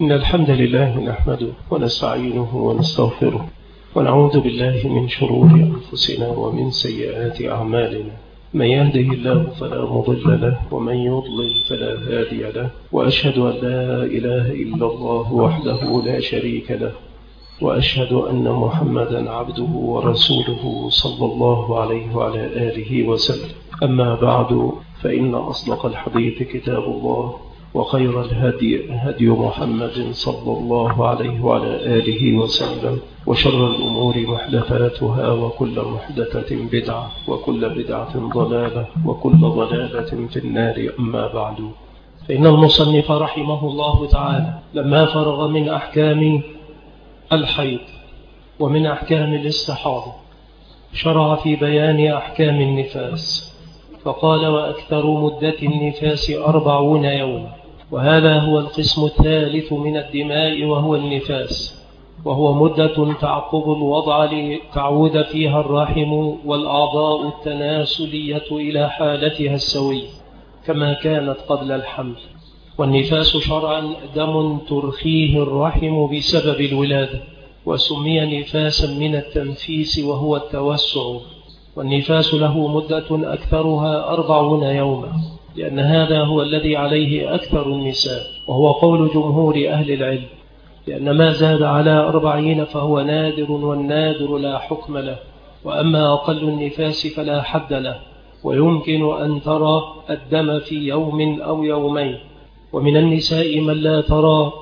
إن الحمد لله نحمده ونستعينه ونستغفره ونعوذ بالله من شرور أنفسنا ومن سيئات أعمالنا. من يهده الله فلا مضل له ومن يضلل فلا هادي له، وأشهد أن لا إله إلا الله وحده لا شريك له، وأشهد أن محمدا عبده ورسوله صلى الله عليه وعلى آله وسلم. أما بعد، فإن أصدق الحديث كتاب الله، وخير الهدي هدي محمد صلى الله عليه وعلى آله وسلم، وشر الأمور محدثاتها، وكل محدثة بدعة، وكل بدعة ضلالة، وكل ضلالة في النار. أما بعد، فإن المصنف رحمه الله تعالى لما فرغ من أحكام الحيض ومن أحكام الاستحاضة شرع في بيان أحكام النفاس، فقال: وأكثر مدة النفاس 40 يوما. وهذا هو القسم الثالث من الدماء، وهو النفاس، وهو مدة تعقب الوضع لتعود فيها الرحم والأعضاء التناسلية إلى حالتها السوية كما كانت قبل الحمل. والنفاس شرعا دم ترخيه الرحم بسبب الولادة، وسمي نفاسا من التنفيس وهو التوسع. والنفاس له مدة أكثرها 40 يوما، لأن هذا هو الذي عليه أكثر النساء، وهو قول جمهور أهل العلم، لأن ما زاد على 40 فهو نادر، والنادر لا حكم له. وأما أقل النفاس فلا حد له، ويمكن أن ترى الدم في يوم أو يومين. ومن النساء من لا ترى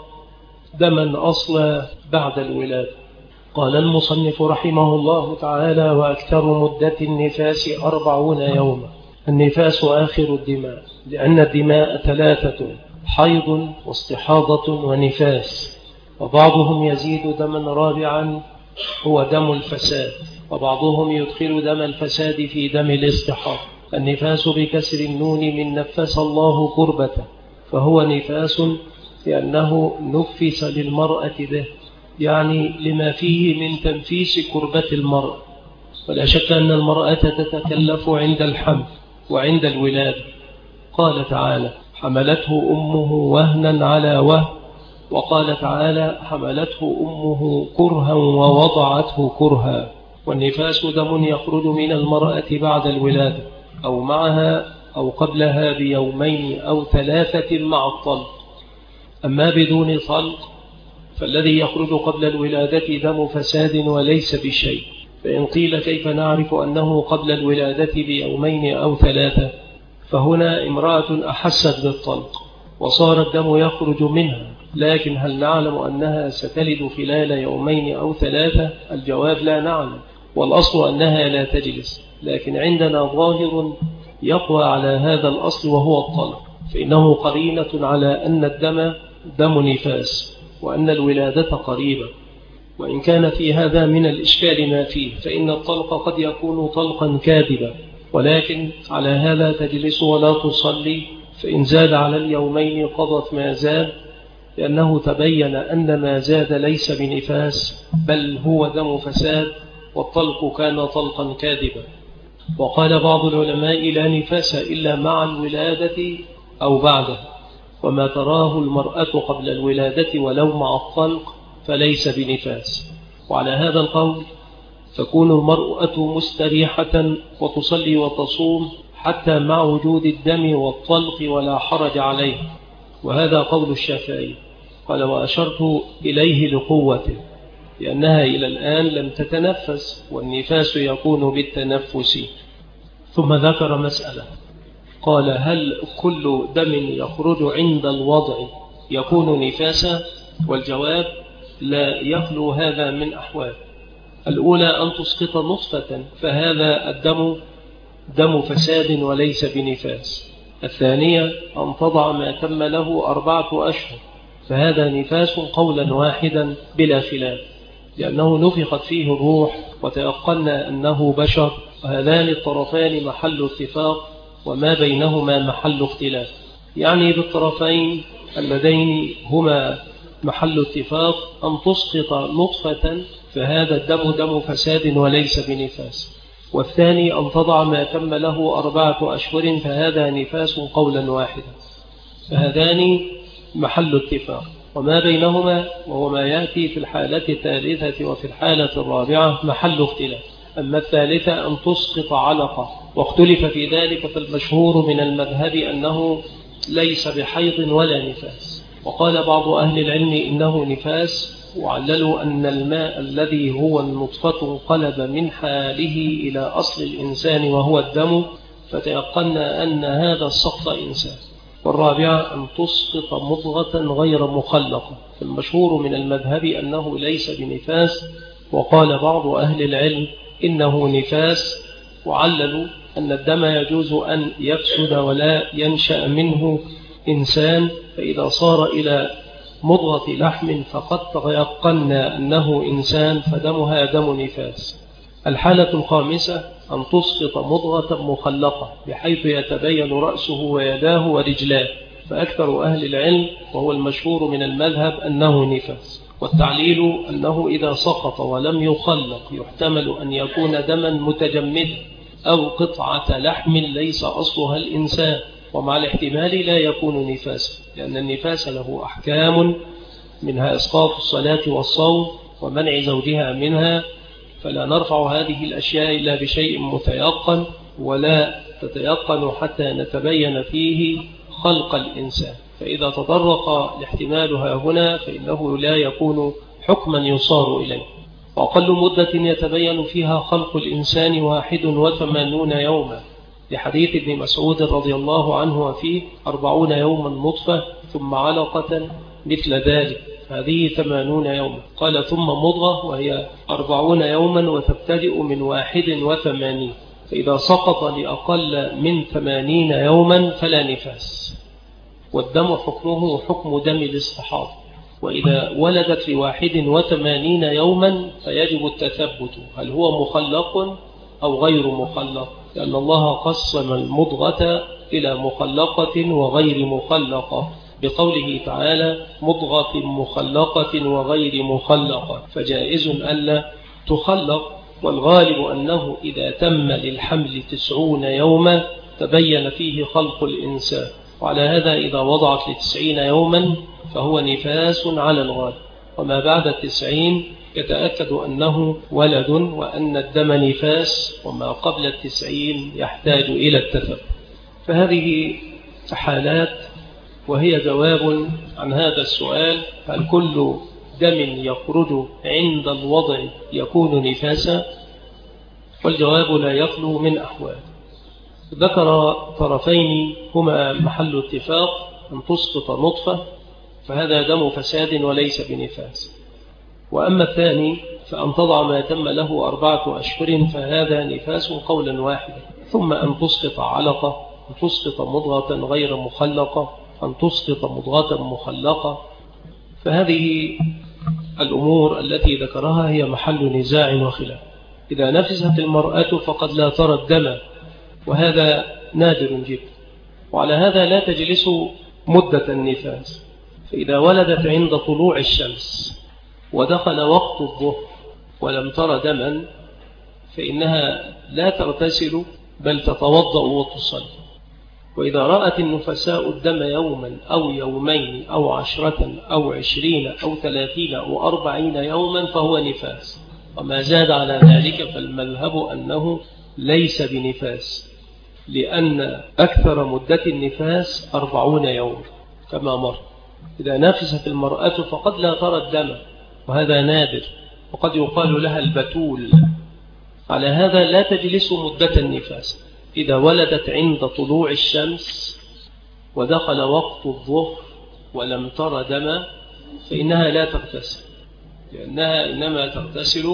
دما أصلا بعد الولادة. قال المصنف رحمه الله تعالى: وأكثر مدة النفاس 40 يوما. النفاس آخر الدماء، لأن الدماء 3: حيض واستحاضة ونفاس. وبعضهم يزيد دما رابعا هو دم الفساد، وبعضهم يدخل دم الفساد في دم الاستحاضة. النفاس بكسر النون من نفس الله كربته، فهو نفاس لأنه نفس للمرأة به، يعني لما فيه من تنفيس كربة المرأة. ولا شك أن المرأة تتكلف عند الحمل وعند الولادة. قال تعالى: حملته أمه وهنا على وهن. وقال تعالى: حملته أمه كرها ووضعته كرها. والنفاس دم يخرج من المرأة بعد الولادة، أو معها أو قبلها بيومين أو 3 مع الطلق. أما بدون طلق فالذي يخرج قبل الولادة دم فساد وليس بشيء. فإن قيل: كيف نعرف أنه قبل الولادة بيومين أو 3؟ فهنا امرأة أحست بالطلق وصار الدم يخرج منها، لكن هل نعلم أنها ستلد خلال يومين أو 3؟ الجواب: لا نعلم، والأصل أنها لا تجلس. لكن عندنا ظاهر يقوى على هذا الأصل، وهو الطلق، فإنه قرينة على أن الدم دم نفاس، وأن الولادة قريبة. وإن كان في هذا من الإشكال ما فيه، فإن الطلق قد يكون طلقا كاذبا، ولكن على هذا تجلس ولا تصلي، فإن زاد على اليومين قضت ما زاد، لأنه تبين أن ما زاد ليس بنفاس بل هو دم فساد، والطلق كان طلقا كاذبا. وقال بعض العلماء: لا نفاس إلا مع الولادة أو بعدها، وما تراه المرأة قبل الولادة ولو مع الطلق فليس بنفاس. وعلى هذا القول تكون المرأة مستريحة وتصلي وتصوم حتى مع وجود الدم والطلق ولا حرج عليه، وهذا قول الشافعي. قال: وأشرت إليه لقوته، لأنها إلى الآن لم تتنفس، والنفاس يكون بالتنفس. ثم ذكر مسألة، قال: هل كل دم يخرج عند الوضع يكون نفاسا؟ والجواب: لا يخلو هذا من أحوال. الأولى أن تسقط نطفة، فهذا الدم دم فساد وليس بنفاس. الثانية أن تضع ما تم له 4 أشهر، فهذا نفاس قولا واحدا بلا خلاف، لأنه نفخت فيه الروح وتيقنا أنه بشر، وهذان الطرفان محل اتفاق، وما بينهما محل اختلاف. يعني بالطرفين اللذين هما محل اتفاق أن تسقط نطفة، فهذا الدم دم فساد وليس بنفاس. والثاني أن تضع ما تم له 4 أشهر، فهذا نفاس قولا واحدا. فهذان محل اتفاق. وما بينهما وهو ما يأتي في الحالة الثالثة وفي الحالة الرابعة محل اختلاف. أما الثالثة أن تسقط علقة واختلف في ذلك، فالمشهور من المذهب أنه ليس بحيض ولا نفاس، وقال بعض أهل العلم إنه نفاس، وعللوا أن الماء الذي هو النطفة انقلب من حاله إلى أصل الإنسان وهو الدم، فتيقنا أن هذا السقط إنسان. والرابعة أن تسقط مضغة غير مخلقة، فالمشهور من المذهب أنه ليس بنفاس، وقال بعض أهل العلم إنه نفاس، وعللوا أن الدم يجوز أن يفسد ولا ينشأ منه إنسان، فإذا صار إلى مضغة لحم فقد تيقنا أنه إنسان فدمها دم نفاس. الحالة الخامسة أن تسقط مضغة مخلقة بحيث يتبين رأسه ويداه ورجلاه، فأكثر أهل العلم وهو المشهور من المذهب أنه نفاس. والتعليل أنه إذا سقط ولم يخلق يحتمل أن يكون دما متجمدا أو قطعة لحم ليس أصلها الإنسان، ومع الاحتمال لا يكون نفاسا، لأن النفاس له أحكام منها إسقاط الصلاة والصوم ومنع زوجها منها، فلا نرفع هذه الأشياء إلا بشيء متيقن، ولا تتيقن حتى نتبين فيه خلق الإنسان. فإذا تطرق الاحتمال هنا فإنه لا يكون حكما يصار إليه. وأقل مدة يتبين فيها خلق الإنسان 81 يوما، لحديث ابن مسعود رضي الله عنه وفيه 40 يوما نطفة ثم علقة مثل ذلك، هذه 80 يوما. قال ثم مضغة وهي 40 يوما وتبتدئ من 81، فإذا سقط لأقل من 80 يوما فلا نفاس، والدم حكمه حكم دم الاستحاضة. وإذا ولدت ل81 يوما فيجب التثبت هل هو مخلق أو غير مخلق، لأن الله قسم المضغة إلى مخلقة وغير مخلقة بقوله تعالى مضغة مخلقة وغير مخلقة، فجائز ألا تخلق. والغالب أنه إذا تم للحمل 90 يوما تبين فيه خلق الإنسان، وعلى هذا إذا وضعت ل90 يوما فهو نفاس على الغالب، وما بعد 90 يتأكد أنه ولد وأن الدم نفاس، وما قبل 90 يحتاج إلى التثبت. فهذه حالات، وهي جواب عن هذا السؤال: هل كل دم يخرج عند الوضع يكون نفاسا؟ والجواب لا يخلو من أحوال. ذكر طرفين هما محل اتفاق: أن تسقط نطفة فهذا دم فساد وليس بنفاس، وأما الثاني فأن تضع ما تم له 4 أشهر فهذا نفاس قولا واحدا. ثم أن تسقط علقة، أن تسقط مضغة غير مخلقة، أن تسقط مضغة مخلقة، فهذه الأمور التي ذكرها هي محل نزاع وخلاف. إذا نفست المرأة فقد لا ترى الدم، وهذا نادر جدا، وعلى هذا لا تجلس مدة النفاس. فإذا ولدت عند طلوع الشمس ودخل وقت الظهر ولم ترى دما فإنها لا تغتسل بل تتوضأ وتصلي. وإذا رأت النفساء الدم يوما أو يومين أو 10 أو 20 أو 30 أو 40 يوما فهو نفاس، وما زاد على ذلك فالمذهب أنه ليس بنفاس، لأن أكثر مدة النفاس 40 يوم كما مر. إذا نفست المرأة فقد لا ترى الدم، وهذا نادر، وقد يقال لها البتول. على هذا لا تجلس مدة النفاس. إذا ولدت عند طلوع الشمس ودخل وقت الظهر ولم ترى دم فإنها لا تغتسل، لأنها إنما تغتسل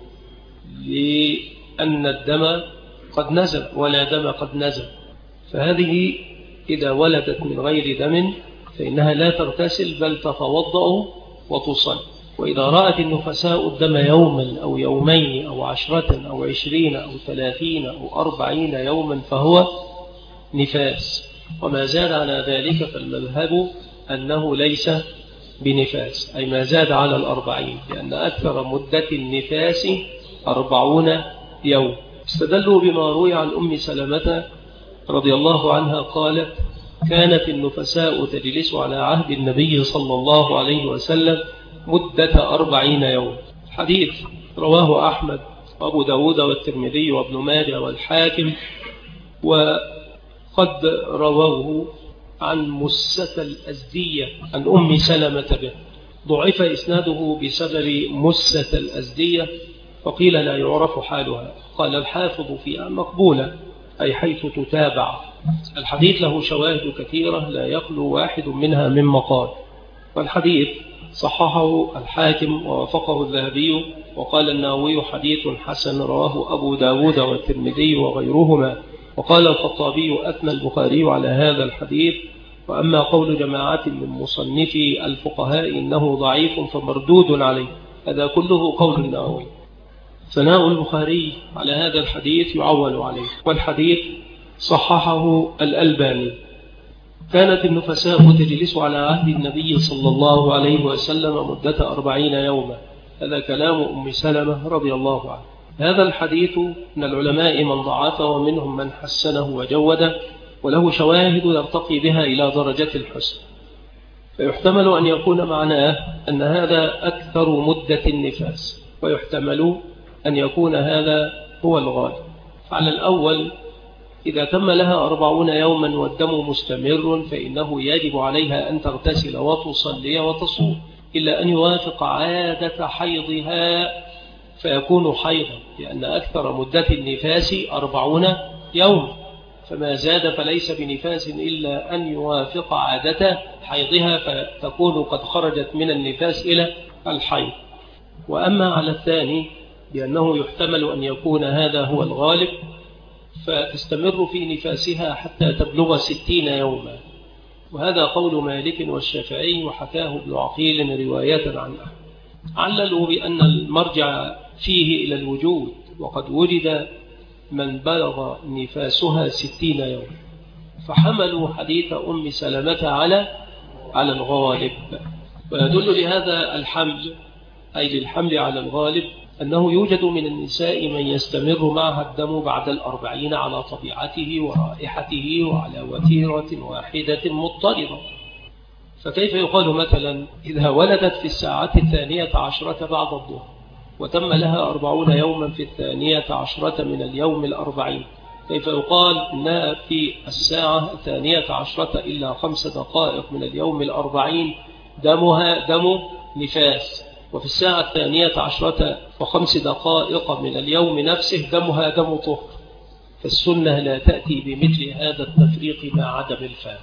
لأن الدم قد نزل ولا دم قد نزل. فهذه إذا ولدت من غير دم فإنها لا تغتسل بل تتوضأ وتصلي. وإذا رأت النفساء الدم يوما أو يومين أو 10 أو 20 أو 30 أو 40 يوما فهو نفاس، وما زاد على ذلك فالمذهب أنه ليس بنفاس، أي ما زاد على 40، لأن أكثر مدة النفاس 40 يوم. استدلوا بما روي عن أم سلمة رضي الله عنها قالت: كانت النفساء تجلس على عهد النبي صلى الله عليه وسلم مدة 40 يوم. حديث رواه أحمد وأبو داود والترمذي وابن ماجه والحاكم، وقد رواه عن مسة الأزدية عن أم سلمة به. ضعف إسناده بسبب مسة الأزدية، وقيل لا يعرف حالها. قال الحافظ فيها مقبولة، أي حيث تتابع. الحديث له شواهد كثيرة لا يخلو واحد منها من مقال، والحديث صححه الحاكم ووافقه الذهبي، وقال النووي حديث حسن رواه أبو داود والترمذي وغيرهما. وقال الخطابي أثنى البخاري على هذا الحديث، وأما قول جماعة من مصنفي الفقهاء إنه ضعيف فمردود عليه، هذا كله قول النووي. ثناء البخاري على هذا الحديث يعول عليه، والحديث صححه الألباني. كانت النفساء تجلس على عهد النبي صلى الله عليه وسلم مدة 40 يوما. هذا كلام أم سلمة رضي الله عنها. هذا الحديث من العلماء من ضعفه ومنهم من حسنه وجوده، وله شواهد يرتقي بها إلى درجة الحسن. فيحتمل أن يكون معناه أن هذا أكثر مدة النفاس، ويحتمل أن يكون هذا هو الغالب. على الأول، إذا تم لها 40 يوما والدم مستمر فإنه يجب عليها أن تغتسل وتصلي وتصوم، إلا أن يوافق عادة حيضها فيكون حيضا، لأن أكثر مدة النفاس 40 يوم، فما زاد فليس بنفاس إلا أن يوافق عادة حيضها فتكون قد خرجت من النفاس إلى الحيض. وأما على الثاني بأنه يحتمل أن يكون هذا هو الغالب، فتستمر في نفاسها حتى تبلغ 60 يوما، وهذا قول مالك والشافعي، وحكاه ابن عقيل رواية عنه. عللوا بأن المرجع فيه إلى الوجود، وقد وجد من بلغ نفاسها 60 يوم، فحملوا حديث أم سلمة على الغالب. ويدل لهذا الحمل، أي للحمل على الغالب، أنه يوجد من النساء من يستمر معها الدم بعد 40 على طبيعته ورائحته وعلى وتيرة واحدة مضطردة. فكيف يقال مثلا إذا ولدت في الساعة 12 بعد الظهر وتم لها 40 يوما في 12 من اليوم 40، كيف يقال إنها في الساعة 12 إلا 5 دقائق من اليوم 40 دمها دم نفاس، وفي الساعة 12 و5 دقائق من اليوم نفسه دمها دم طهر؟ فالسنة لا تأتي بمثل هذا التفريق مع عدم الفارق.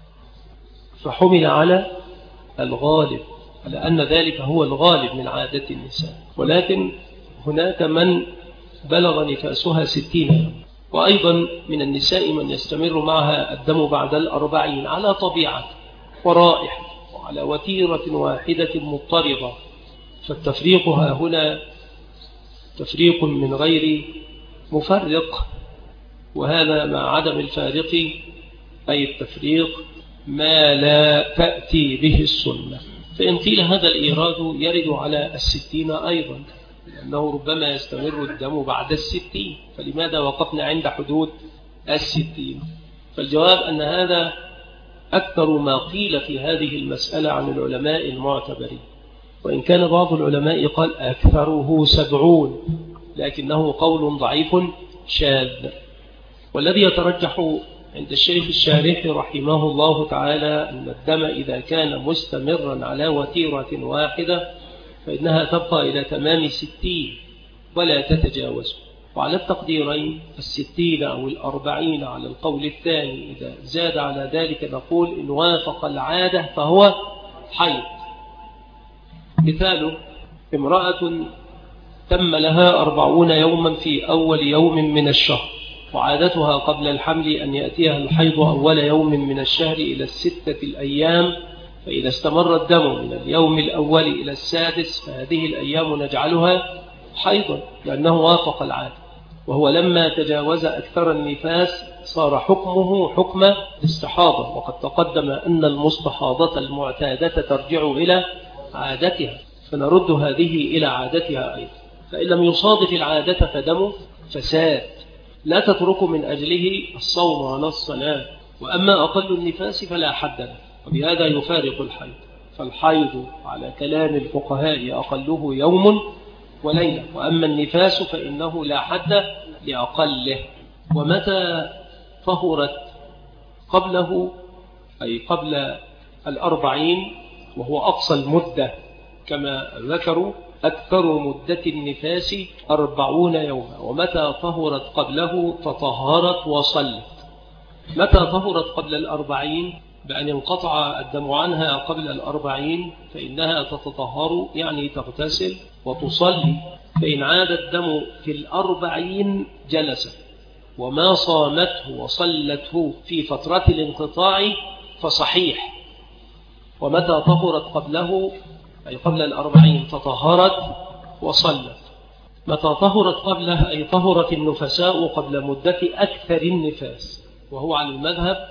فحمل على الغالب، على أن ذلك هو الغالب من عادة النساء، ولكن هناك من بلغ نفاسها 60 يوم. وأيضا من النساء من يستمر معها الدم بعد 40 على طبيعة ورائحة وعلى وتيرة واحدة مضطردة. فالتفريق ها هنا تفريق من غير مفرق، وهذا مع عدم الفارق، أي التفريق ما لا تأتي به السنة. فإن قيل هذا الإيراد يرد على 60 أيضا، لأنه ربما يستمر الدم بعد 60، فلماذا وقفنا عند حدود 60؟ فالجواب أن هذا أكثر ما قيل في هذه المسألة عن العلماء المعتبرين، وإن كان بعض العلماء قال أكثره 70، لكنه قول ضعيف شاذ. والذي يترجح عند الشيخ الشارح رحمه الله تعالى أن الدم إذا كان مستمرا على وتيرة واحدة فإنها تبقى إلى تمام 60 ولا تتجاوز. وعلى التقديرين 60 أو 40 على القول الثاني، إذا زاد على ذلك نقول إن وافق العادة فهو حيض. مثال: امرأة تم لها 40 يوما في أول يوم من الشهر، وعادتها قبل الحمل أن يأتيها الحيض أول يوم من الشهر إلى 6 الأيام، فإذا استمر الدم من اليوم الأول إلى السادس فهذه الأيام نجعلها حيضا، لأنه وافق العادة. وهو لما تجاوز أكثر النفاس صار حكمه حكم الاستحاضة، وقد تقدم أن المستحاضة المعتادة ترجع إلى عادتها، فنرد هذه إلى عادتها أيضا. فإن لم يصادف العادة فدم فساد، لا تترك من أجله الصوم ولا الصلاة وأما أقل النفاس فلا حد له، وبهذا يفارق الحيض. فالحيض على كلام الفقهاء أقله يوم وليلة، وأما النفاس فإنه لا حد لأقله. ومتى طهرت قبله أي قبل 40 وهو أقصى المدة كما ذكروا، أكثر مدة النفاس 40 يوما. ومتى طهرت قبله تطهرت وصلت. متى طهرت قبل 40 بأن انقطع الدم عنها قبل 40 فإنها تتطهر، يعني تغتسل وتصلي. فإن عاد الدم في 40 جلست، وما صامته وصلته في فترة الانقطاع فصحيح. ومتى طهرت قبله أي قبل 40 تطهرت وصلت. متى طهرت قبله أي طهرت النفساء قبل مدة أكثر النفاس، وهو على المذهب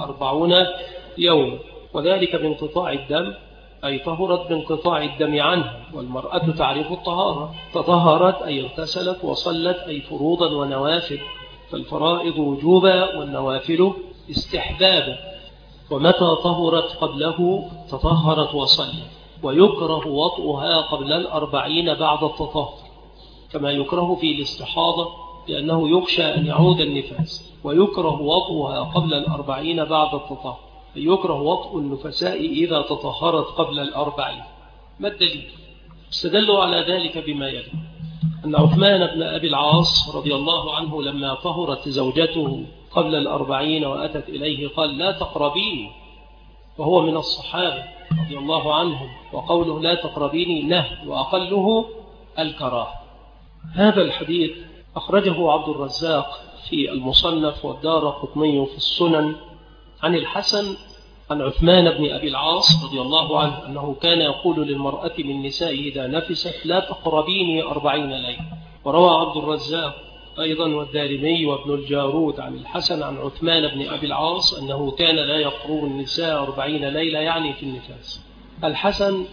40 يوم، وذلك بانقطاع الدم أي طهرت بانقطاع الدم عنها. والمرأة تعرف الطهارة، تطهرت أي اغتسلت، وصلت أي فروضا ونوافل، فالفرائض وجوبا والنوافل استحبابا. ومتى طهرت قبله تطهرت وصلت. ويكره وطئها قبل 40 بعد التطهر، كما يكره في الاستحاضة لأنه يخشى أن يعود النفاس. ويكره وطئها قبل 40 بعد التطهر، يكره وطئ النفساء إذا تطهرت قبل 40. ما الدليل؟ استدلوا على ذلك بما يلي: أن عثمان بن أبي العاص رضي الله عنه لما طهرت زوجته قبل 40 وأتت إليه قال: لا تقربيني، وهو من الصحابة رضي الله عنهم، وقوله لا تقربيني نهي، وأقله الكراهة. هذا الحديث أخرجه عبد الرزاق في المصنف والدارقطني في السنن عن الحسن عن عثمان بن أبي العاص رضي الله عنه أنه كان يقول للمرأة من نسائه إذا نفست: لا تقربيني 40 ليلة. وروى عبد الرزاق أيضا والدارمي وابن الجارود عن الحسن عن عثمان بن أبي العاص أنه كان لا يقرب النساء 40 ليلة، يعني في النفاس. الحسن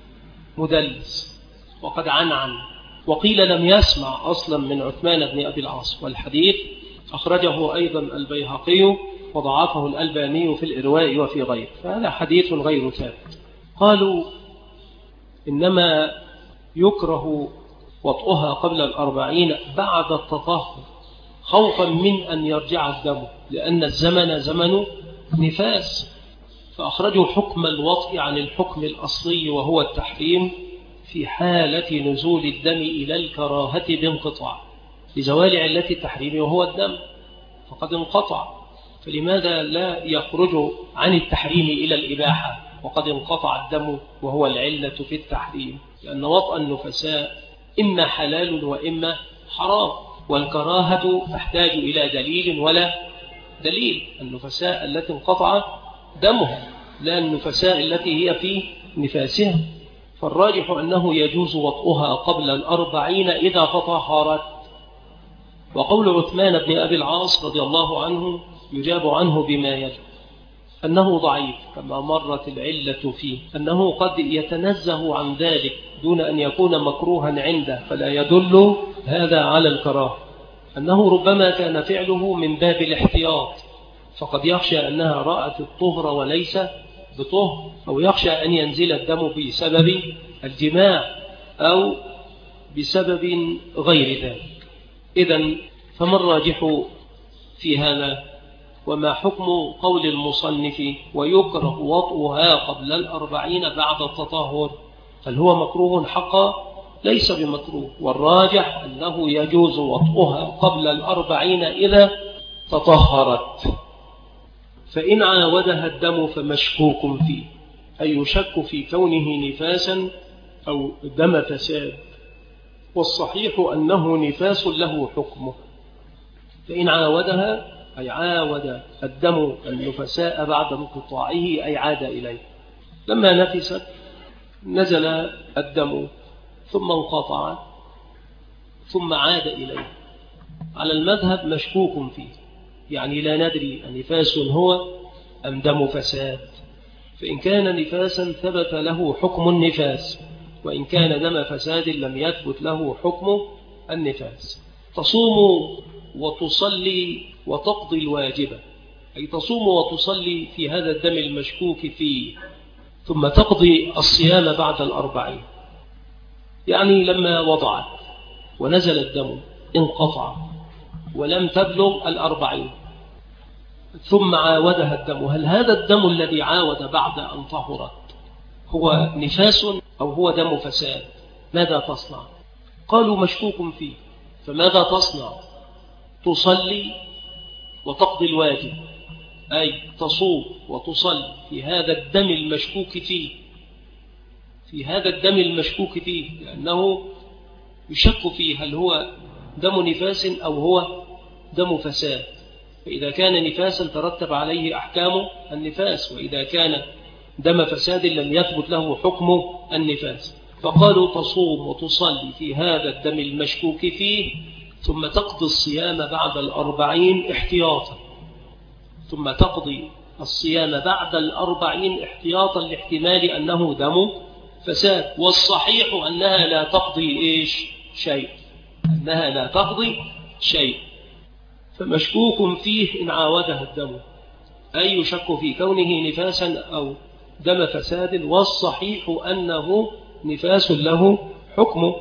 مدلس وقد عنعن، وقيل لم يسمع أصلا من عثمان بن أبي العاص. والحديث أخرجه أيضا البيهقي وضعفه الألباني في الإرواء وفي غيره، فهذا حديث غير ثابت. قالوا إنما يكره وطئها قبل 40 بعد التطهر خوفا من أن يرجع الدم، لأن الزمن زمن نفاس، فأخرجوا حكم الوطئ عن الحكم الأصلي وهو التحريم في حالة نزول الدم إلى الكراهة بانقطاع، لزوال علة التحريم وهو الدم فقد انقطع. فلماذا لا يخرج عن التحريم إلى الإباحة وقد انقطع الدم وهو العلة في التحريم؟ لأن وطأ النفساء إما حلال وإما حرام، والكراهة تحتاج إلى دليل ولا دليل. النفساء التي انقطع دمها، لا النفساء التي هي في نفاسها. فالراجح أنه يجوز وطئها قبل 40 إذا تطهرت. وقول عثمان بن أبي العاص رضي الله عنه يجاب عنه بما يلي: أنه ضعيف كما مرت العلة فيه، أنه قد يتنزه عن ذلك دون أن يكون مكروها عنده، فلا يدل هذا على الكراهة. أنه ربما كان فعله من باب الاحتياط، فقد يخشى أنها رأت الطهر وليس بطهر، أو يخشى أن ينزل الدم بسبب الجماع أو بسبب غير ذلك. إذن فما الراجح في هذا؟ وما حكم قول المصنف ويكره وطئها قبل 40 بعد التطهر؟ هل هو مكروه حقا؟ ليس بمكروه، والراجح أنه يجوز وطئها قبل 40 إذا تطهرت. فإن عاودها الدم فمشكوك فيه، أي يشك في كونه نفاسا أو دم فساد، والصحيح أنه نفاس له حكمه. فإن عاودها أي عاود الدم النفساء بعد انقطاعه أي عاد إليه. لما نفست نزل الدم ثم انقطع ثم عاد إليه. على المذهب مشكوك فيه، يعني لا ندري نفاس هو أم دم فساد. فإن كان نفاسا ثبت له حكم النفاس، وإن كان دم فساد لم يثبت له حكم النفاس. تصوم وتصلي وتقضي الواجبة أي تصوم وتصلي في هذا الدم المشكوك فيه، ثم تقضي الصيام بعد 40. يعني لما وضعت ونزل الدم انقطع ولم تبلغ 40 ثم عاودها الدم، هل هذا الدم الذي عاود بعد أن طهرت هو نفاس أو هو دم فساد؟ ماذا تصنع؟ قالوا مشكوك فيه، فماذا تصنع؟ تصلي وتقضي الواجب، أي تصوم وتصلي في هذا الدم المشكوك فيه، في هذا الدم المشكوك فيه، لأنه يشك فيه هل هو دم نفاس أو هو دم فساد. فإذا كان نفاسا ترتب عليه أحكام النفاس، وإذا كان دم فساد لم يثبت له حكم النفاس. فقالوا تصوم وتصلي في هذا الدم المشكوك فيه، ثم تقضي الصيام بعد 40 احتياطا، ثم تقضي الصيام بعد 40 احتياطا لاحتمال أنه دم فساد. والصحيح أنها لا تقضي شيء، أنها لا تقضي شيء. فمشكوك فيه إن عاودها الدم، أي يشك في كونه نفاسا أو دم فساد، والصحيح أنه نفاس له حكمه.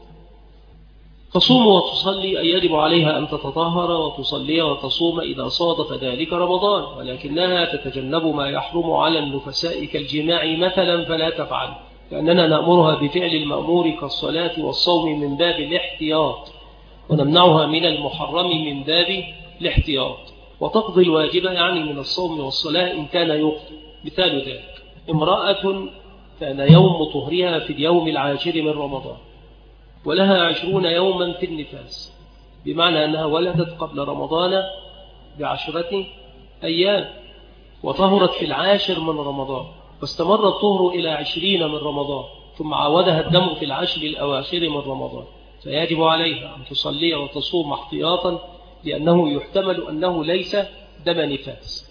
تصوم وتصلي أي يجب عليها أن تتطهر وتصلي وتصوم إذا صادف ذلك رمضان، ولكنها تتجنب ما يحرم على النفساء كالجماع مثلا فلا تفعل، لأننا نأمرها بفعل المأمور كالصلاة والصوم من باب الاحتياط، ونمنعها من المحرم من باب الاحتياط. وتقضي الواجب يعني من الصوم والصلاة إن كان يقضي. مثال ذلك امرأة كان يوم طهرها في اليوم 10 من رمضان، ولها 20 يوما في النفاس، بمعنى أنها ولدت قبل رمضان ب10 أيام، وطهرت في 10 من رمضان، واستمر الطهر إلى 20 من رمضان، ثم عاودها الدم في 10 الأواخر من رمضان، فيجب عليها أن تصلي وتصوم احتياطا، لأنه يحتمل أنه ليس دم نفاس،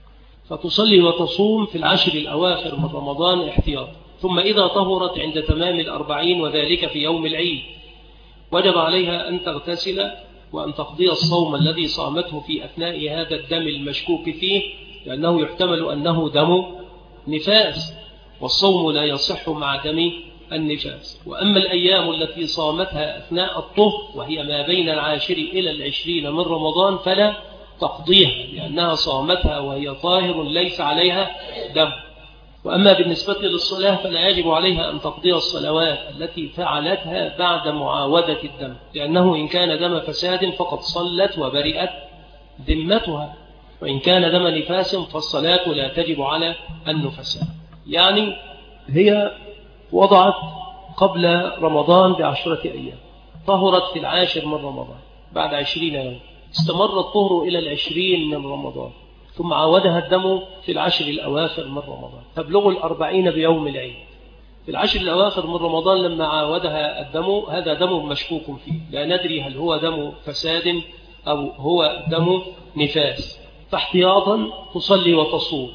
فتصلي وتصوم في 10 الأواخر من رمضان احتياطا. ثم إذا طهرت عند تمام 40 وذلك في يوم العيد، وجب عليها أن تغتسل وأن تقضي الصوم الذي صامته في أثناء هذا الدم المشكوك فيه، لأنه يحتمل أنه دم نفاس، والصوم لا يصح مع دم النفاس. وأما الأيام التي صامتها أثناء الطهر وهي ما بين 10 إلى 20 من رمضان فلا تقضيها، لأنها صامتها وهي طاهر ليس عليها دم. وأما بالنسبة للصلاة فلا يجب عليها أن تقضي الصلوات التي فعلتها بعد معاودة الدم، لأنه إن كان دم فساد فقد صلت وبرئت ذمتها، وإن كان دم نفاس فالصلاة لا تجب على النفساء. يعني هي وضعت قبل رمضان ب10 أيام، طهرت في 10 من رمضان بعد 20 يوم، استمر الطهر إلى 20 من رمضان، ثم عاودها الدم في 10 الأواخر من رمضان، تبلغ 40 بيوم العيد. في 10 الأواخر من رمضان لما عاودها الدم، هذا دم مشكوك فيه، لا ندري هل هو دم فساد أو هو دم نفاس، فاحتياطا تصلي وتصوم،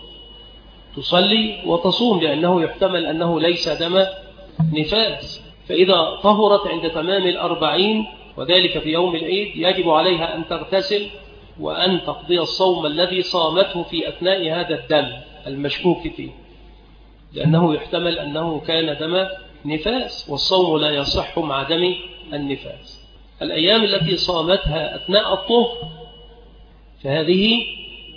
تصلي وتصوم، لأنه يحتمل أنه ليس دم نفاس. فإذا طهرت عند تمام 40 وذلك في يوم العيد، يجب عليها أن تغتسل وأن تقضي الصوم الذي صامته في أثناء هذا الدم المشكوك فيه، لأنه يحتمل أنه كان دم نفاس، والصوم لا يصح مع دم النفاس. الأيام التي صامتها أثناء الطهر فهذه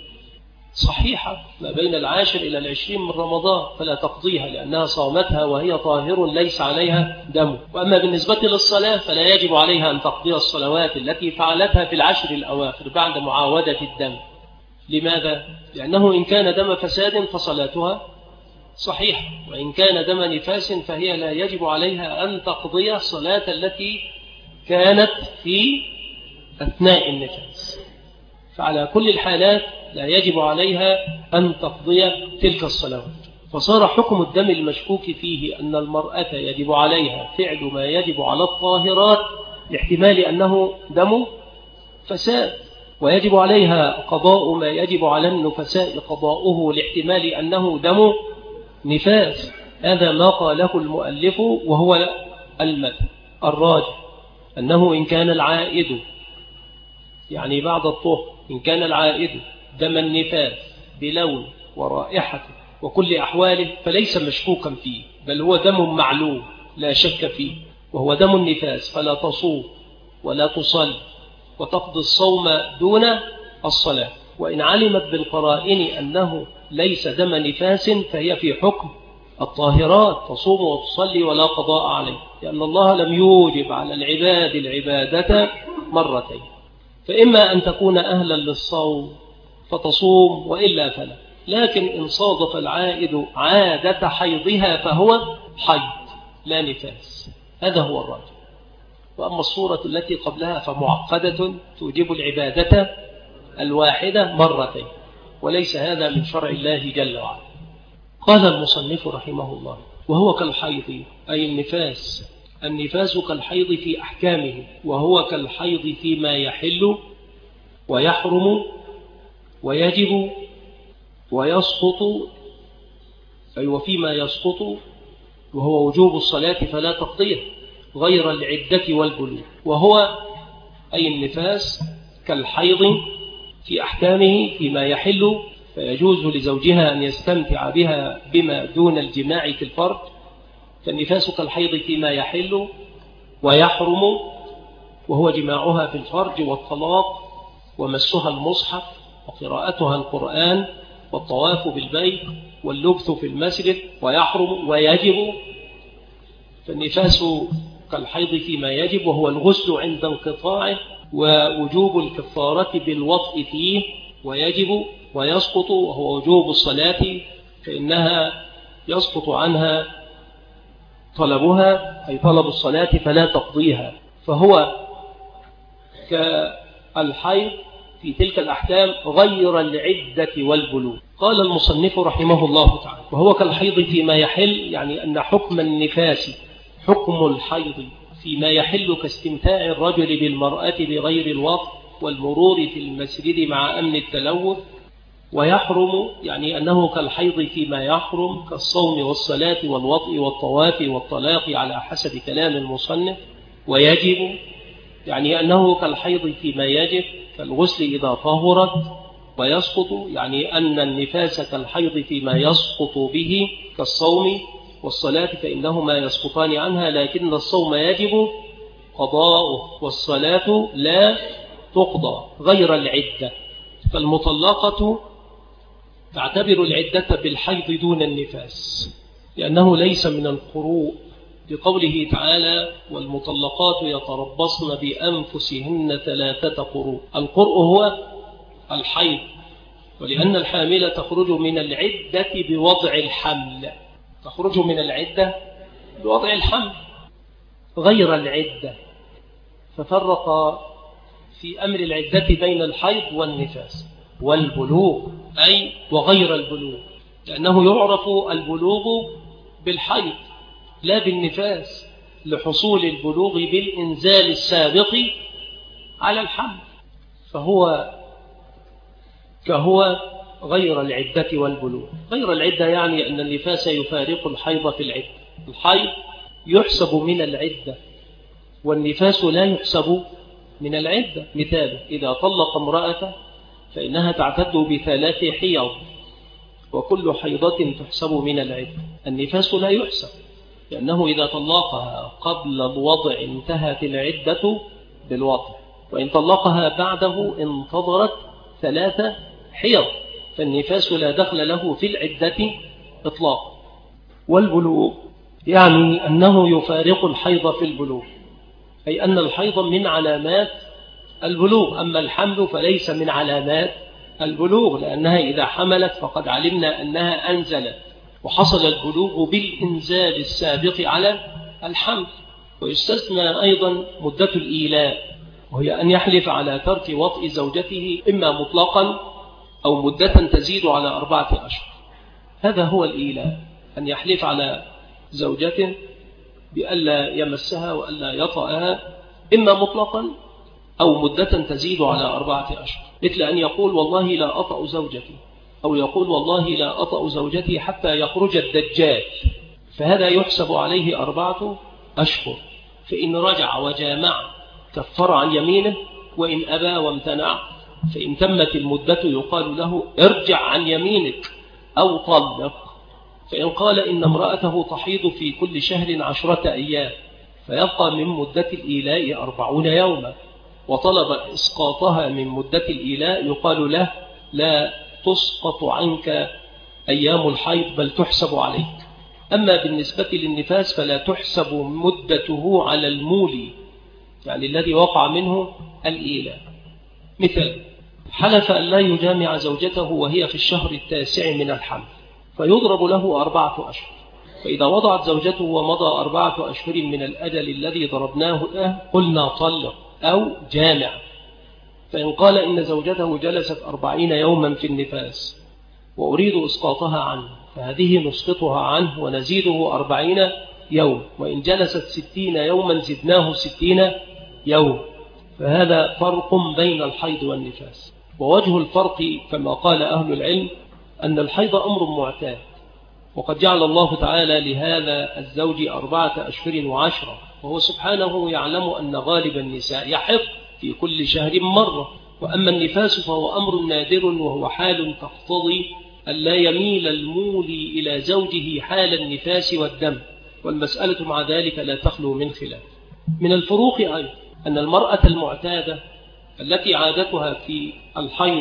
صحيحة ما بين 10 إلى 20 من رمضان، فلا تقضيها لأنها صامتها وهي طاهر ليس عليها دم. وأما بالنسبة للصلاة فلا يجب عليها أن تقضي الصلوات التي فعلتها في 10 الأواخر بعد معاودة الدم. لماذا؟ لأنه إن كان دم فساد فصلاتها صحيحة، وإن كان دم نفاس فهي لا يجب عليها أن تقضي الصلاة التي كانت في أثناء النفاس. فعلى كل الحالات لا يجب عليها أن تقضي تلك الصلوات. فصار حكم الدم المشكوك فيه أن المرأة يجب عليها فعل ما يجب على الطاهرات لاحتمال أنه دم فساد، ويجب عليها قضاء ما يجب على النفساء قضاؤه لاحتمال أنه دم نفاس. هذا ما قاله المؤلف، وهو المذهب الراجح أنه إن كان العائد يعني بعد الطهر، إن كان العائد دم النفاس بلون ورائحة وكل أحواله فليس مشكوكا فيه، بل هو دم معلوم لا شك فيه، وهو دم النفاس، فلا تصوم ولا تصل وتقضي الصوم دون الصلاة. وإن علمت بالقرائن أنه ليس دم نفاس فهي في حكم الطاهرات، تصوم وتصلي ولا قضاء عليه، لأن الله لم يوجب على العباد العبادة مرتين. فإما أن تكون أهلا للصوم فتصوم وإلا فلا، لكن إن صادف العائد عادة حيضها فهو حيض لا نفاس، هذا هو الراجح. وأما الصورة التي قبلها فمعقدة توجب العبادة الواحدة مرتين، وليس هذا من شرع الله جل وعلا. قال المصنف رحمه الله: وهو كالحيض أي النفاس، النفاس كالحيض في أحكامه، وهو كالحيض فيما يحل ويحرم ويجب ويسقط، أي وفيما يسقط وهو وجوب الصلاة فلا تقضيه غير العدة والبلوغ. وهو أي النفاس كالحيض في أحكامه فيما يحل، فيجوز لزوجها أن يستمتع بها بما دون الجماع في الفرج، فالنفاس كالحيض فيما يحل ويحرم وهو جماعها في الفرج والطلاق ومسها المصحف وقراءتها القرآن والطواف بالبيت واللبث في المسجد. ويحرم ويجب، فالنفاس كالحيض فيما يجب وهو الغسل عند انقطاعه ووجوب الكفارة بالوطء فيه، ويجب ويسقط وهو وجوب الصلاة، فإنها يسقط عنها طلبها أي طلب الصلاة فلا تقضيها، فهو كالحيض في تلك الأحكام غير العدة والبلوغ. قال المصنف رحمه الله تعالى: وهو كالحيض فيما يحل، يعني أن حكم النفاس حكم الحيض فيما يحل كاستمتاع الرجل بالمرأة بغير الوطء والمرور في المسجد مع أمن التلوث. ويحرم يعني أنه كالحيض فيما يحرم كالصوم والصلاة والوطء والطواف والطلاق على حسب كلام المصنف. ويجب يعني أنه كالحيض فيما يجب كالغسل إذا طهرت. ويسقط يعني أن النفاس كالحيض فيما يسقط به كالصوم والصلاة، فإنهما يسقطان عنها، لكن الصوم يجب قضاؤه والصلاة لا تقضى غير العدة. فالمطلقة تعتبر العدة بالحيض دون النفاس، لأنه ليس من القروء، لقوله تعالى: والمطلقات يتربصن بأنفسهن 3 قروء. القرء هو الحيض، ولأن الحامل تخرج من العدة بوضع الحمل، تخرج من العدة بوضع الحمل غير العدة، ففرق في أمر العدة بين الحيض والنفاس والبلوغ أي وغير البلوغ، لأنه يعرف البلوغ بالحيض لا بالنفاس، لحصول البلوغ بالإنزال السابق على الحمل، فهو كهو غير العدة والبلوغ. غير العدة يعني أن النفاس يفارق الحيض في العدة، الحيض يحسب من العدة والنفاس لا يحسب من العدة. مثال: إذا طلق امرأة فإنها تعتد ب3 حيض، وكل حيضة تحسب من العدة. النفاس لا يحسب، لأنه إذا طلقها قبل الوضع انتهت العدة بالوضع، وإن طلقها بعده انتظرت 3 حيض، فالنفاس لا دخل له في العدة إطلاقا. والبلوغ يعني أنه يفارق الحيض في البلوغ، أي أن الحيض من علامات البلوغ، أما الحمل فليس من علامات البلوغ، لأنها إذا حملت فقد علمنا أنها أنزلت، وحصل البلوغ بالإنزال السابق على الحمل. ويستثنى أيضا مدة الإيلاء، وهي أن يحلف على ترك وطء زوجته إما مطلقا أو مدة تزيد على 4 أشهر. هذا هو الإيلاء، أن يحلف على زوجته بألا يمسها وألا يطأها إما مطلقا أو مدة تزيد على 4 أشهر، مثل أن يقول: والله لا أطأ زوجتي، أو يقول: والله لا أطأ زوجتي حتى يخرج الدجال، فهذا يحسب عليه 4 أشهر. فإن رجع وجامع كفر عن يمينه، وإن أبى وامتنع فإن تمت المدة يقال له ارجع عن يمينك أو طلق. فإن قال إن امرأته تحيض في كل شهر 10 أيام فيبقى من مدة الإيلاء 40 يوما، وطلب إسقاطها من مدة الإيلاء، يقال له لا تسقط عنك أيام الحيض بل تحسب عليك. أما بالنسبة للنفاس فلا تحسب مدته على المولي، يعني الذي وقع منه الإيلاء. مثال: حلف أن لا يجامع زوجته وهي في الشهر 9 من الحمل فيضرب له 4 أشهر، فإذا وضعت زوجته ومضى 4 أشهر من الأجل الذي ضربناه له قلنا طلق أو جامع. فإن قال إن زوجته جلست 40 يوما في النفاس وأريد إسقاطها عنه فهذه نسقطها عنه ونزيده 40 يوم، وإن جلست 60 يوما زدناه 60 يوم. فهذا فرق بين الحيض والنفاس. ووجه الفرق كما قال أهل العلم أن الحيض أمر معتاد، وقد جعل الله تعالى لهذا الزوج 4 أشهر و10، وهو سبحانه يعلم أن غالب النساء يحض في كل شهر مرة. وأما النفاس فهو أمر نادر، وهو حال تقتضي أن لا يميل المولي إلى زوجه حال النفاس والدم، والمسألة مع ذلك لا تخلو من خلاف. من الفروق أيضا أن المرأة المعتادة التي عادتها في الحيض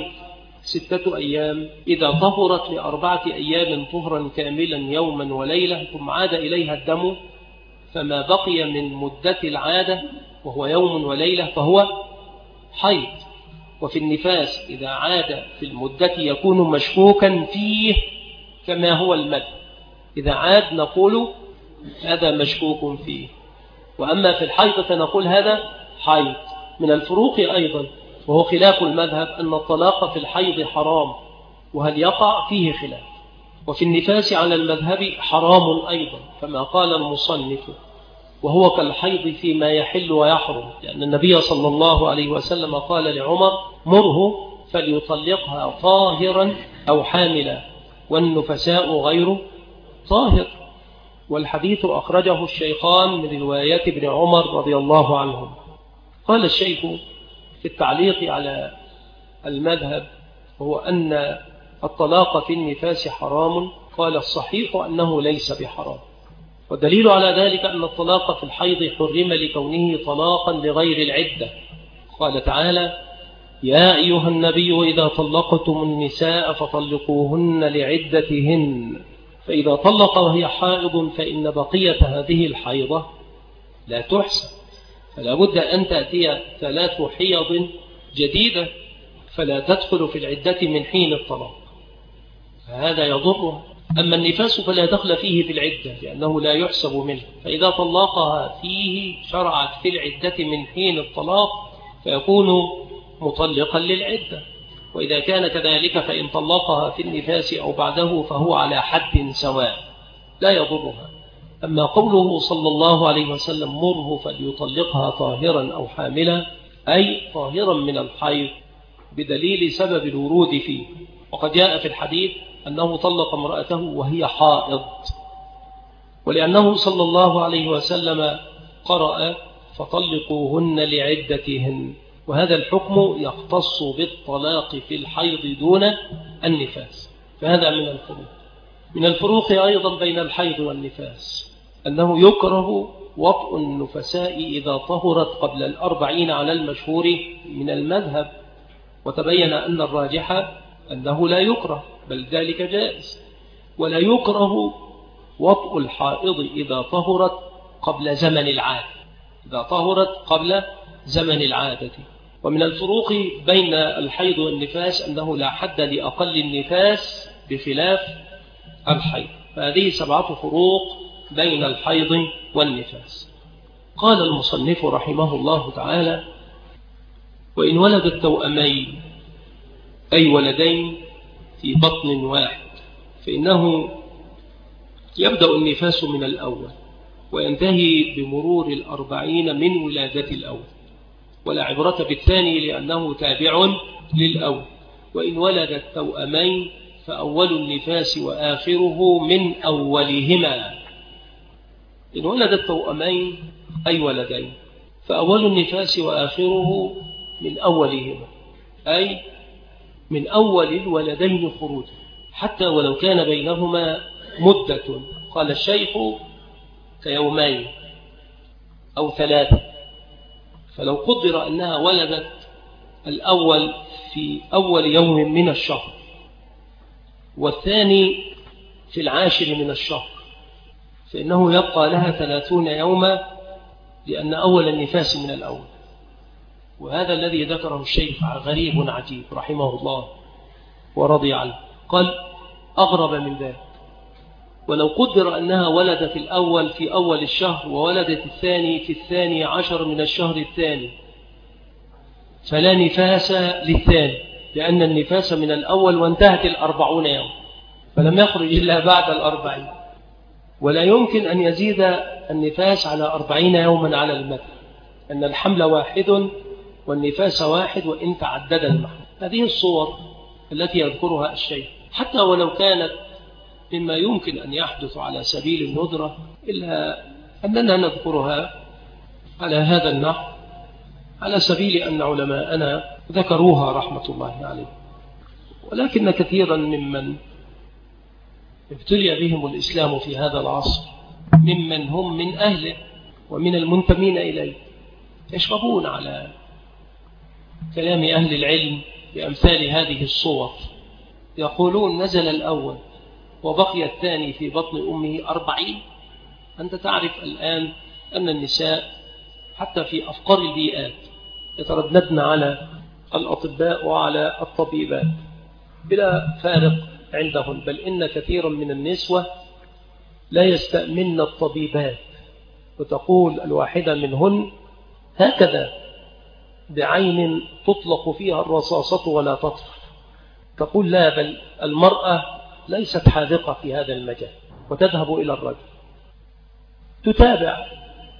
6 أيام إذا طهرت ل4 أيام طهرا كاملا يوما وليلة ثم عاد إليها الدم، فما بقي من مدة العادة وهو يوم وليلة فهو حيض. وفي النفاس إذا عاد في المدة يكون مشكوكا فيه كما هو المد، إذا عاد نقول هذا مشكوك فيه، وأما في الحيض فنقول هذا حيض. من الفروق أيضا وهو خلاف المذهب أن الطلاق في الحيض حرام، وهل يقع فيه خلاف. وفي النفاس على المذهب حرام أيضا كما قال المصنف، وهو كالحيض فيما يحل ويحرم، لأن النبي صلى الله عليه وسلم قال لعمر مره فليطلقها طاهرا أو حاملا، والنفساء غير طاهر. والحديث أخرجه الشيخان من روايات ابن عمر رضي الله عنهم. قال الشيخ في التعليق على المذهب هو أن الطلاق في النفاس حرام، قال الصحيح أنه ليس بحرام، والدليل على ذلك أن الطلاق في الحيض حرم لكونه طلاقا لغير العدة. قال تعالى يا أيها النبي إذا طلقتم النساء فطلقوهن لعدتهن، فإذا طلق وهي حائض فإن بقية هذه الحيضة لا تحسب، فلا بد أن تأتي 3 حيض جديدة فلا تدخل في العدة من حين الطلاق، فهذا يضرها. أما النفاس فلا دخل فيه في العدة لأنه لا يحسب منه، فإذا طلقها فيه شرعت في العدة من حين الطلاق فيكون مطلقا للعدة. وإذا كان كذلك فإن طلقها في النفاس أو بعده فهو على حد سواء لا يضرها. أما قوله صلى الله عليه وسلم مره فليطلقها طاهرا أو حاملا، أي طاهرا من الحيض بدليل سبب الورود فيه. وقد جاء في الحديث أنه طلق امرأته وهي حائض، ولأنه صلى الله عليه وسلم قرأ فطلقوهن لعدتهن، وهذا الحكم يختص بالطلاق في الحيض دون النفاس. فهذا من الفروق. من الفروق أيضا بين الحيض والنفاس أنه يكره وطء النفساء إذا طهرت قبل 40 على المشهور من المذهب، وتبين أن الراجح أنه لا يكره بل ذلك جائز. ولا يكره وطء الحائض إذا طهرت قبل زمن العادة، إذا طهرت قبل زمن العادة. ومن الفروق بين الحيض والنفاس أنه لا حد لأقل النفاس بخلاف الحيض. فهذه 7 فروق بين الحيض والنفاس. قال المصنف رحمه الله تعالى وإن ولد التوأمين أي ولدين في بطن واحد فإنه يبدأ النفاس من الأول وينتهي بمرور 40 من ولادة الأول، ولا عبرة بالثاني لأنه تابع للأول. وإن ولد التوأمين فأول النفاس وآخره من أولهما. إن ولد التوأمين أي ولدين فأول النفاس وآخره من أولهما. أي من أول الولدين خروجا حتى ولو كان بينهما مدة، قال الشيخ كيومين أو 3. فلو قدر أنها ولدت الأول في أول يوم من الشهر والثاني في 10 من الشهر، فإنه يبقى لها 30 يوما، لأن أول النفاس من الأول. وهذا الذي ذكره الشيخ غريب عجيب رحمه الله ورضي عنه. قال أغرب من ذلك، ولو قدر أنها ولدت الأول في أول الشهر وولدت الثاني في 12 من الشهر الثاني، فلا نفاس للثاني، لأن النفاس من الأول وانتهت 40 يوم، فلم يخرج إلا بعد 40. ولا يمكن أن يزيد النفاس على 40 يوما على المثل، أن الحمل واحد والنفاس واحد وإن تعدد المحمل. هذه الصور التي يذكرها الشيخ حتى ولو كانت مما يمكن أن يحدث على سبيل الندرة، إلا أننا نذكرها على هذا النحو على سبيل أن علماءنا ذكروها رحمة الله عليه. ولكن كثيرا ممن ابتلي بهم الإسلام في هذا العصر ممن هم من أهله ومن المنتمين إليه يشربون على كلام أهل العلم بأمثال هذه الصور، يقولون نزل الأول وبقي الثاني في بطن أمه 40. أنت تعرف الآن أن النساء حتى في أفقر البيئات يترددن على الأطباء وعلى الطبيبات بلا فارق عندهم، بل إن كثيرا من النسوة لا يستأمن الطبيبات، وتقول الواحدة منهن هكذا بعين تطلق فيها الرصاصة ولا تطفر، تقول لا، بل المرأة ليست حاذقة في هذا المجال، وتذهب إلى الرجل تتابع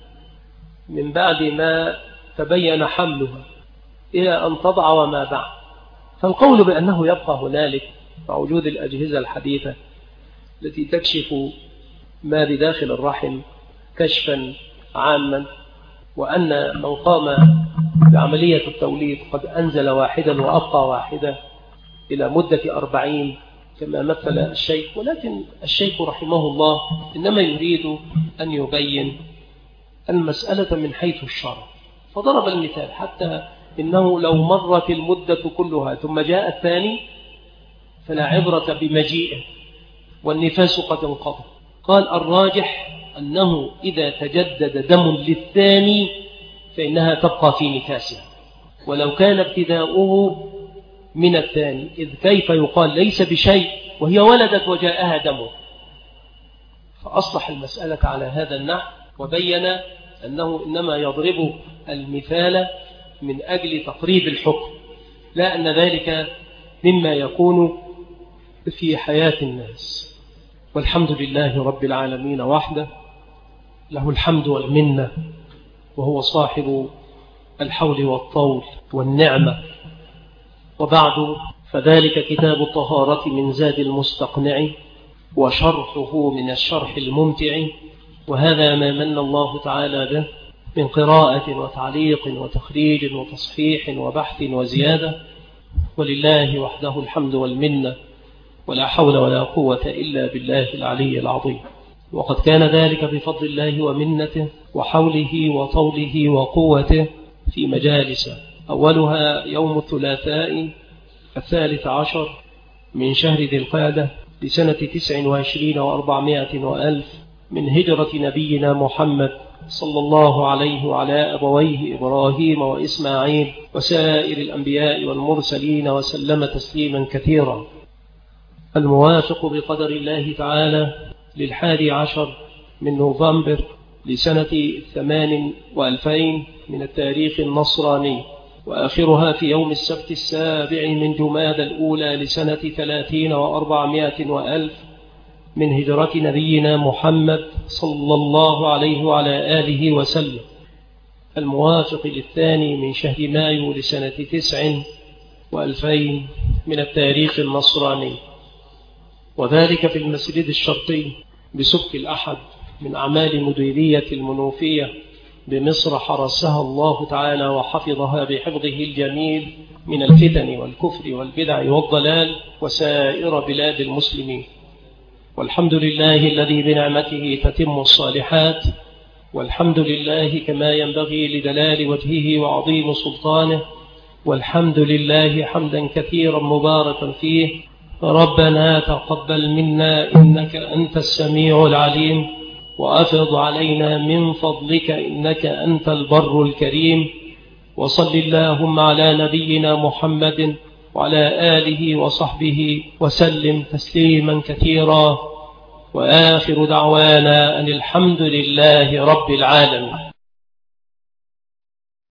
من بعد ما تبين حملها إلى أن تضع وما بعد. فالقول بأنه يبقى هنالك مع وجود الأجهزة الحديثة التي تكشف ما بداخل الرحم كشفا عاما، وأن من قام بعملية التوليد قد أنزل واحدا وأبقى واحدة إلى مدة 40 كما مثل الشيخ. ولكن الشيخ رحمه الله إنما يريد أن يبين المسألة من حيث الشرع، فضرب المثال حتى إنه لو مرت المدة كلها ثم جاء الثاني فلا عبرة بمجيئه والنفاس قد انقضى. قال الراجح أنه إذا تجدد دم للثاني فإنها تبقى في نفاسها، ولو كان ابتداؤه من الثاني، إذ كيف يقال ليس بشيء وهي ولدت وجاءها دمه. فأصلح المسألة على هذا النحو، وبين أنه إنما يضرب المثال من أجل تقريب الحكم، لا أن ذلك مما يكون في حياة الناس. والحمد لله رب العالمين وحده، له الحمد والمنة، وهو صاحب الحول والطول والنعمة. وبعد، فذلك كتاب الطهارة من زاد المستقنع، وشرحه من الشرح الممتع. وهذا ما من الله تعالى به من قراءة وتعليق وتخريج وتصحيح وبحث وزيادة، ولله وحده الحمد والمنة، ولا حول ولا قوة إلا بالله العلي العظيم. وقد كان ذلك بفضل الله ومنته وحوله وطوله وقوته في مجالس، أولها يوم الثلاثاء 13 من شهر ذي القعدة لسنة 29 و400 وألف من هجرة نبينا محمد صلى الله عليه وعلى أبويه إبراهيم وإسماعيل وسائر الأنبياء والمرسلين وسلم تسليما كثيرا، الموافق بقدر الله تعالى 11 من نوفمبر لسنة 28 من التاريخ النصراني، وآخرها في يوم السبت 7 من جمادى الأولى لسنة 30 و400 وألف من هجرة نبينا محمد صلى الله عليه وعلى آله وسلم، الموافق للثاني من شهر مايو لسنة 9 و2000 من التاريخ النصراني، وذلك في المسجد الشرقي بسبك الأحد من أعمال مديرية المنوفية بمصر حرسها الله تعالى وحفظها بحفظه الجميل من الفتن والكفر والبدع والضلال وسائر بلاد المسلمين. والحمد لله الذي بنعمته تتم الصالحات، والحمد لله كما ينبغي لدلال وجهه وعظيم سلطانه، والحمد لله حمدا كثيرا مباركا فيه. ربنا تقبل منا إنك أنت السميع العليم، وأفض علينا من فضلك إنك أنت البر الكريم. وصل اللهم على نبينا محمد وعلى آله وصحبه وسلم تسليما كثيرا، وآخر دعوانا أن الحمد لله رب العالمين.